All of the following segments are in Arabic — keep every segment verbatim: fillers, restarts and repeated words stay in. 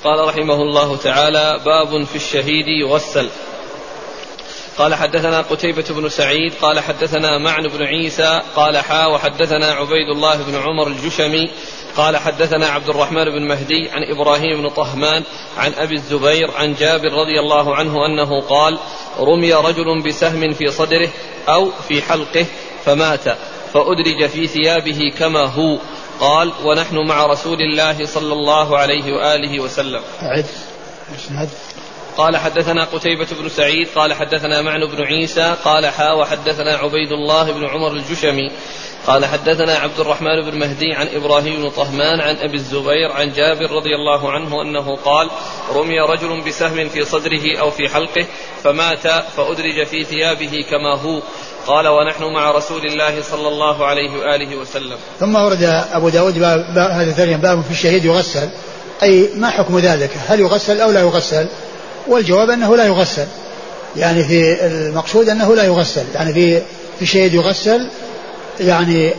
قال رحمه الله تعالى: باب في الشهيد يغسل. قال حدثنا قتيبة بن سعيد قال حدثنا معن بن عيسى قال حا وحدثنا عبيد الله بن عمر الجشمي قال حدثنا عبد الرحمن بن مهدي عن إبراهيم بن طهمان عن أبي الزبير عن جابر رضي الله عنه أنه قال: رمي رجل بسهم في صدره أو في حلقه فمات فأدرج في ثيابه كما هو. قال: ونحن مع رسول الله صلى الله عليه وآله وسلم. قال حدثنا قتيبة بن سعيد قال حدثنا معن بن عيسى قال حا وحدثنا عبيد الله بن عمر الجشمي قال حدثنا عبد الرحمن بن مهدي عن إبراهيم بن طهمان عن أبي الزبير عن جابر رضي الله عنه أنه قال: رمي رجل بسهم في صدره أو في حلقه فمات فأدرج في ثيابه كما هو. قال: ونحن مع رسول الله صلى الله عليه وآله وسلم. ثم ورد أبو داود هذا ثانيا باب في الشهيد يغسل، أي ما حكم ذلك؟ هل يغسل أو لا يغسل؟ والجواب أنه لا يغسل، يعني في المقصود أنه لا يغسل، يعني في في الشهيد يغسل، يعني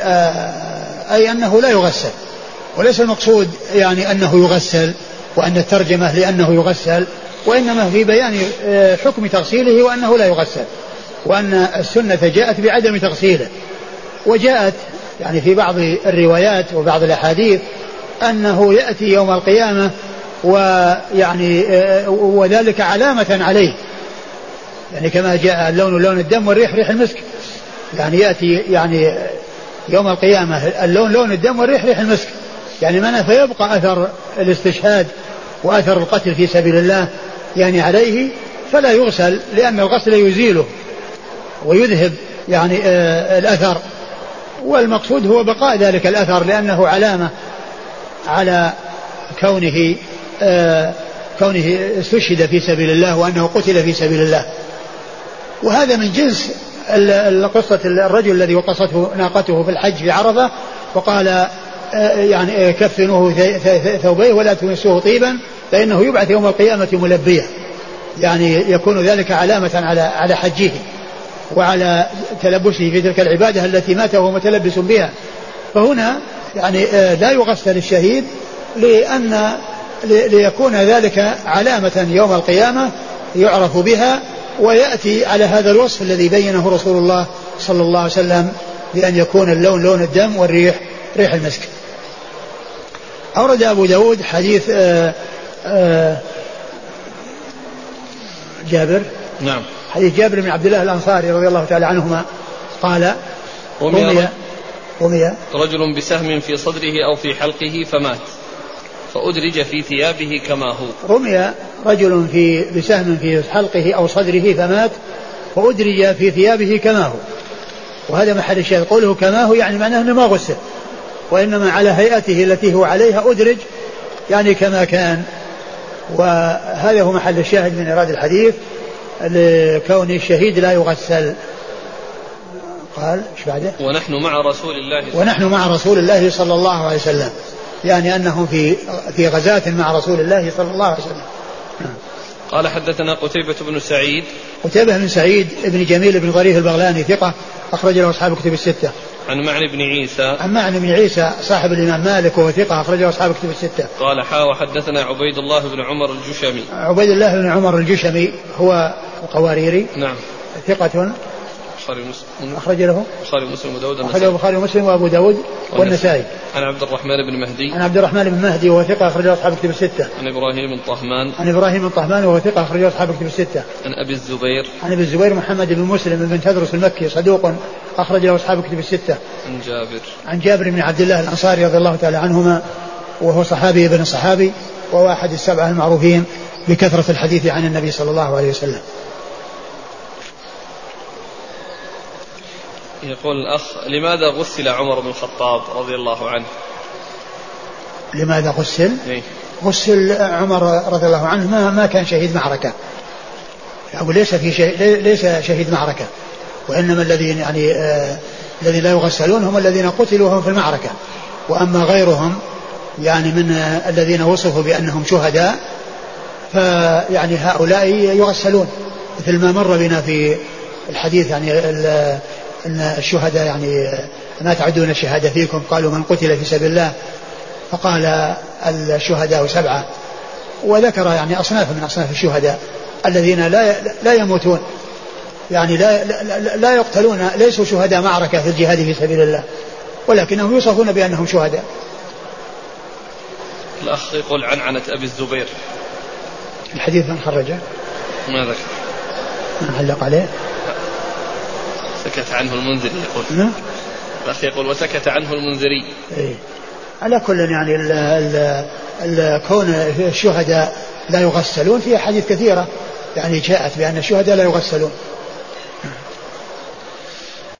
أي أنه لا يغسل، وليس المقصود يعني أنه يغسل وأن الترجمة لأنه يغسل، وإنما في بيان حكم تغسيله وأنه لا يغسل، وأن السنة جاءت بعدم تغسيله. وجاءت يعني في بعض الروايات وبعض الأحاديث أنه يأتي يوم القيامة ويعني وذلك علامة عليه، يعني كما جاء اللون لون الدم والريح ريح المسك، يعني يأتي يعني يوم القيامة اللون لون الدم والريح ريح المسك، يعني معنى فيبقى أثر الاستشهاد وأثر القتل في سبيل الله يعني عليه، فلا يغسل لأن الغسل يزيله ويذهب يعني آه الأثر، والمقصود هو بقاء ذلك الأثر لأنه علامة على كونه آه كونه استشهد في سبيل الله وأنه قتل في سبيل الله. وهذا من جنس قصة الرجل الذي وقصته ناقته في الحج في عرفة وقال آه يعني آه كفنوه ثوبيه ولا تمسوه طيبا فإنه يبعث يوم القيامة ملبيا، يعني يكون ذلك علامة على على حجه وعلى تلبسه في تلك العبادة التي مات وهو متلبس بها. فهنا يعني آه لا يغسل الشهيد لأن ليكون ذلك علامة يوم القيامة يعرف بها ويأتي على هذا الوصف الذي بينه رسول الله صلى الله عليه وسلم بأن يكون اللون لون الدم والريح ريح المسك. أورد أبو داود حديث آآ آآ جابر نعم حديث جابر بن عبد الله الأنصاري رضي الله تعالى عنهما قال: رمي رمي رجل بسهم في صدره أو في حلقه فمات فأدرج في ثيابه كما هو. رمي رجل في بسهم في حلقه أو صدره فمات فأدرج في ثيابه كما هو، وهذا محل الشاهد. قوله كما هو يعني معناه أنه ما غسل، وإنما على هيئته التي هو عليها أدرج يعني كما كان. وهذا هو محل الشاهد من إرادة الحديث لكون الشهيد لا يغسل. قال ايش بعده؟ ونحن مع رسول الله ونحن مع رسول الله صلى الله عليه وسلم، يعني أنهم في في غزاة مع رسول الله صلى الله عليه وسلم. قال حدثنا قتيبة بن سعيد قتيبة بن سعيد ابن جميل بن ظريف البغلاني ثقة أخرج له أصحاب كتب الستة. عن معن بن عيسى عن معن بن عيسى صاحب الإمام مالك وهو ثقة أخرج له أصحاب كتب الستة. قال حا وحدثنا عبيد الله بن عمر الجشمي. عبيد الله بن عمر الجشمي هو القواريري نعم ثقة أخرج له البخاري ومسلم وداود أخرج البخاري ومسلم وأبو داود والنسائي. عن عبد الرحمن بن مهدي عن عبد الرحمن بن مهدي وهو ثقة أخرج له أصحاب كتب الستة. عن إبراهيم بن طهمان عن إبراهيم بن طهمان وهو ثقة أخرج له أصحاب كتب الستة. عن أبي الزبير عن أبي الزبير محمد بن مسلم بن تدرس المكي صدوق أخرج له أصحاب كتب الستة. عن جابر عن جابر بن عبد الله الأنصاري رضي الله تعالى عنهما وهو صحابي ابن صحابي وهو أحد السبعة المعروفين بكثرة الحديث عن النبي صلى الله عليه وسلم. يقول الأخ: لماذا غسل عمر بن الخطاب رضي الله عنه؟ لماذا غسل؟ إيه؟ غسل عمر رضي الله عنه ما, ما كان شهيد معركة، أقول ليس في شهيد ليس شهيد معركة، وإنما الذين يعني آه الذين لا يغسلون هم الذين قتلوا وهم في المعركة، وأما غيرهم يعني من آه الذين وصفوا بأنهم شهداء فيعني هؤلاء يغسلون، مثل ما مر بنا في الحديث يعني أن الشهداء يعني ما تعدون الشهادة فيكم، قالوا من قتل في سبيل الله، فقال الشهداء سبعة، وذكر يعني أصناف من أصناف الشهداء الذين لا لا يموتون، يعني لا لا, لا يقتلون، ليسوا شهداء معركة في الجهاد في سبيل الله، ولكنهم يوصفون بأنهم شهداء. الأخ يقول عنعنة أبي الزبير، الحديث من خرجه؟ ما ذكر، من علق عليه؟ سكت عنه المنذري يقول. نعم. الأخ يقول وسكت عنه المنذري. إيه. على كل يعني ال ال ال كون الشهداء لا يغسلون في أحاديث كثيرة يعني جاءت بأن الشهداء لا يغسلون،